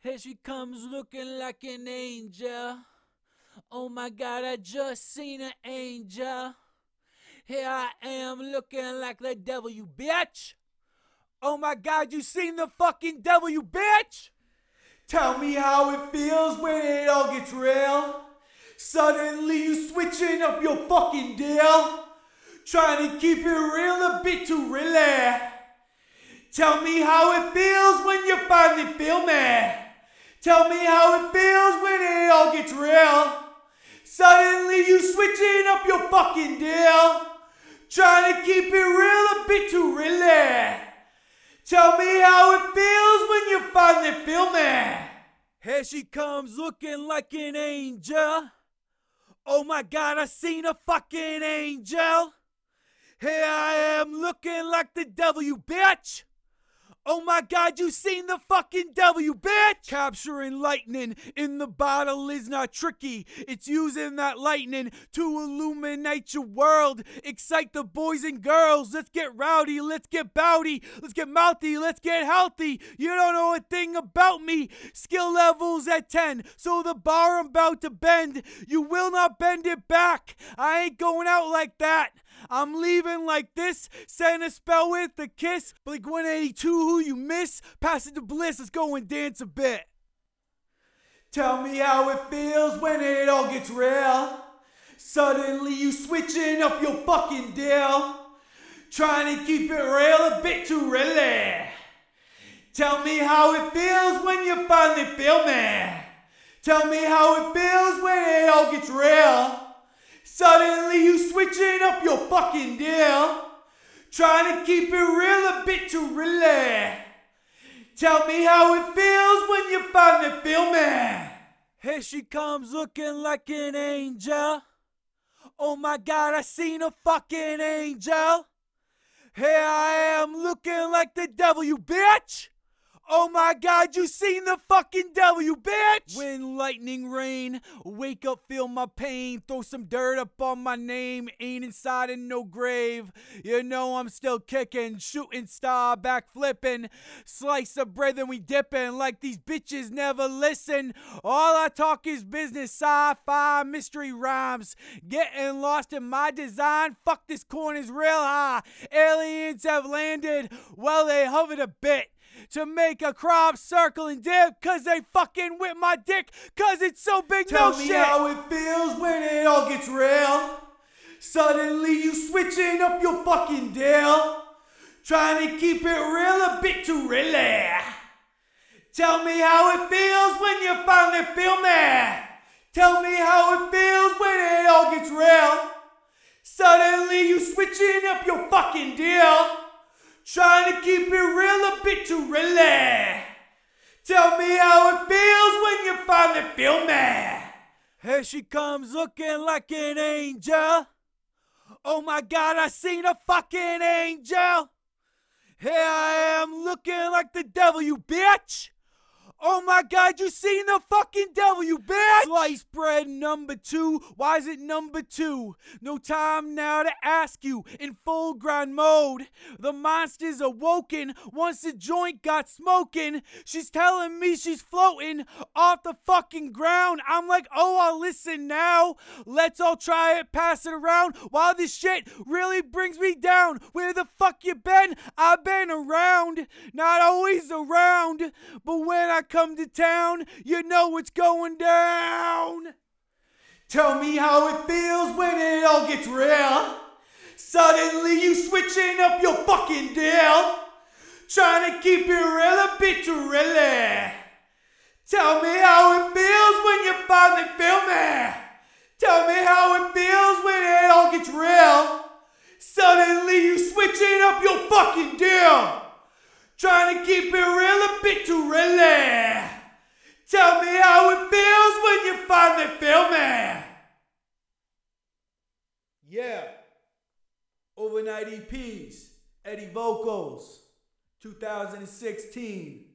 Here she comes looking like an angel. Oh my God, I just seen an angel. Here I am looking like the devil, you bitch. Oh my God, you seen the fucking devil, you bitch. Tell me how it feels when it all gets real. Suddenly you switching up your fucking deal. Trying to keep it real a bit too really. Tell me how it feels when you finally feel me. Tell me how it feels when it all gets real. Suddenly you switching up your fucking deal. Trying to keep it real a bit too really. Tell me how it feels when you finally feel me. Here she comes looking like an angel. Oh my God, I seen a fucking angel. Here I am looking like the devil, you bitch. Oh my God, you seen the fucking devil, you bitch! Capturing lightning in the bottle is not tricky. It's using that lightning to illuminate your world. Excite the boys and girls. Let's get rowdy, let's get bowdy, let's get mouthy, let's get healthy. You don't know a thing about me. Skill levels at 10, so the bar I'm about to bend. You will not bend it back. I ain't going out like that. I'm leaving like this, send a spell with a kiss. Blink 182, who you miss? Pass it to Bliss, let's go and dance a bit. Tell me how it feels when it all gets real. Suddenly you switching up your fucking deal. Trying to keep it real a bit too really. Tell me how it feels when you finally feel me. Tell me how it feels when it all gets real. Suddenly you switching up your fucking deal. Trying to keep it real a bit too really. Tell me how it feels when you finally feel me. Here she comes looking like an angel. Oh my God, I seen a fucking angel. Here I am looking like the devil, you bitch. Oh my God, you seen the fucking devil, you bitch! Wind, lightning, rain, wake up, feel my pain, throw some dirt up on my name, ain't inside in no grave. You know I'm still kicking, shooting star, back flipping, slice of bread and we dipping like these bitches never listen. All I talk is business, sci-fi, mystery rhymes, getting lost in my design. Fuck, this corner's real high. Aliens have landed, well they hovered a bit to make a crop circle and dip, cause they fucking whip my dick, cause it's so big. Tell no me shit. How it feels when it all gets real. Suddenly you switching up your fucking deal. Trying to keep it real a bit too really. Tell me how it feels when you finally feel me. Tell me how it feels when it all gets real. Suddenly you switching up your fucking deal. Trying to keep it real a bit too really. Tell me how it feels when you finally feel me. Here she comes looking like an angel. Oh my God, I seen a fucking angel. Here I am looking like the devil, you bitch. Oh my God, you seen the fucking devil, you bitch! Sliced bread number 2, why is it number 2? No time now to ask you, in full grind mode. The monster's awoken, once the joint got smoking. She's telling me she's floating off the fucking ground. I'm like, oh, I'll listen now. Let's all try it, pass it around, while this shit really brings me down. Where the fuck you been? I've been around, not always around, but when I come to town, you know what's going down. Tell me how it feels when it all gets real. Suddenly you switching up your fucking deal. Trying to keep it real a bit too really. Tell me how it feels when you finally feel me. Tell me how it feels when it all gets real. Suddenly you switching up your fucking deal. Trying to keep it real a bit too really. Tell me how it feels when you finally feel me. Yeah. Overnight EPs, Eddie Vocals, 2016.